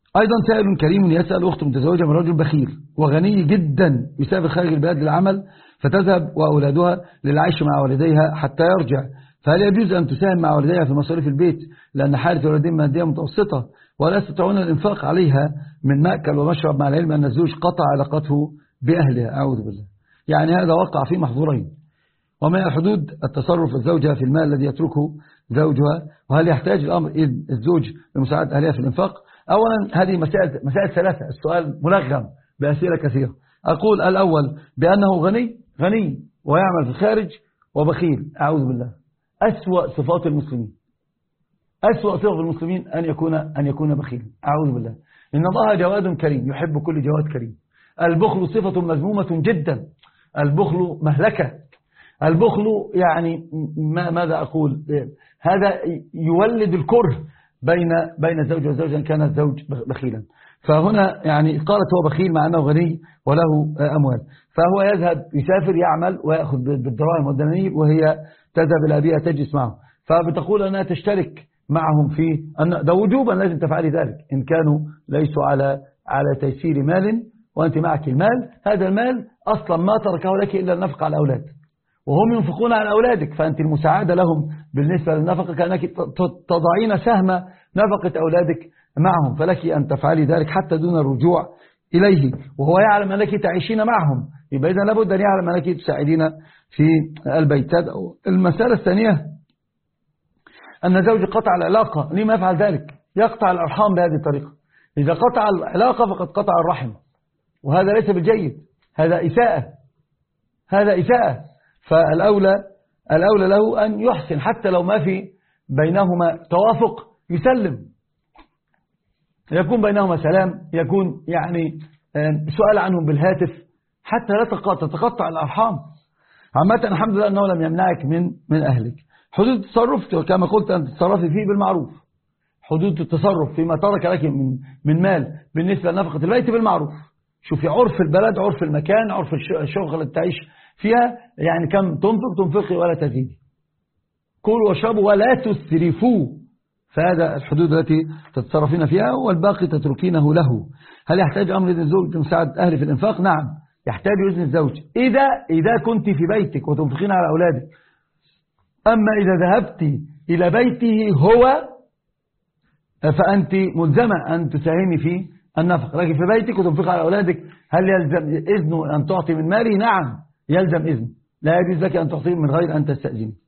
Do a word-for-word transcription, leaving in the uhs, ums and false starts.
أيضا سائل كريم يسأل أخت متزوجة من رجل بخيل وغني جدا يسافر خارج البلاد للعمل فتذهب وأولادها للعيش مع والديها حتى يرجع، فهل يجوز أن تساهم مع والديها في مصاريف البيت لأن حالة الوالدين مادية متوسطة ولا يستطيعون الإنفاق عليها من مأكل ومشرب، مع العلم أن الزوج قطع علاقته بأهلها؟ أعوذ بالله. يعني هذا وقع في محظورين. وما الحدود التصرف الزوجة في المال الذي يتركه زوجها، وهل يحتاج الأمر إذن الزوج لمساعدة أهلها في الإنفاق؟ أولا هذه مسائل, مسائل ثلاثة، السؤال ملغم بأسئلة كثيرة. أقول الأول بأنه غني غني ويعمل في الخارج وبخيل، أعوذ بالله، أسوأ صفات المسلمين، أسوأ صفات المسلمين أن يكون أن يكون بخيلا، أعوذ بالله. إن الله جواد كريم يحب كل جواد كريم. البخل صفة مذمومة جدا، البخل مهلكة، البخل يعني ما ماذا أقول، هذا يولد الكره بين بين الزوج والزوجة إن كان الزوج بخيلا. فهنا يعني قالت هو بخيل مع أنه غني وله أموال، فهو يذهب يسافر يعمل ويأخذ بالدراهم والدنانير وهي تذهب إلى أبيها تجلس معه، فبتقول أنها تشترك معهم في أن ده وجوبا لازم تفعلي ذلك إن كانوا ليسوا على على تيسير مال وأنت معك المال. هذا المال أصلا ما تركه لك إلا النفقة على الأولاد وهم ينفقون على أولادك، فأنت المساعدة لهم بالنسبة للنفقة كأنك تضعين سهم نفقة أولادك معهم، فلك أن تفعلي ذلك حتى دون الرجوع إليه، وهو يعلم أنك تعيشين معهم، يبقى إذن لابد أن يعلم أنك تساعدين في البيت. المسألة الثانية أن الزوج قطع العلاقة، لما يفعل ذلك؟ يقطع الأرحام بهذه الطريقة. إذا قطع العلاقة فقد قطع الرحم، وهذا ليس بالجيد، هذا إساءة، هذا إساءة. فالأولى الأولى له أن يحسن حتى لو ما في بينهما توافق، يسلم، يكون بينهما سلام، يكون يعني سؤال عنهم بالهاتف حتى لا تتقطع الأرحام. عامة الحمد لله أنه لم يمنعك من من أهلك. حدود التصرف كما قلت أن تتصرفي فيه بالمعروف، حدود التصرف فيما ترك لك من من مال بالنسبة لنفقة البيت بالمعروف. شوفي عرف البلد، عرف المكان، عرف الشغل اللي تعيش فيها، يعني كم تنفق تنفقي ولا تزيدي، كلوا واشربوا ولا تسرفوا، فهذا الحدود التي تتصرفين فيها والباقي تتركينه له. هل يحتاج أمر إذن الزوج لمساعدة أهلي في الإنفاق؟ نعم يحتاج إذن الزوج إذا إذا كنت في بيتك وتنفقين على أولادك. أما إذا ذهبت إلى بيته هو فأنت ملزمة أن تساهمي في النفق، لكن في بيتك وتنفق على أولادك هل يلزم إذنه أن تعطي من مالي؟ نعم يلزم إذن، لا يجوز لك أن تعطيه من غير أن تستأذني.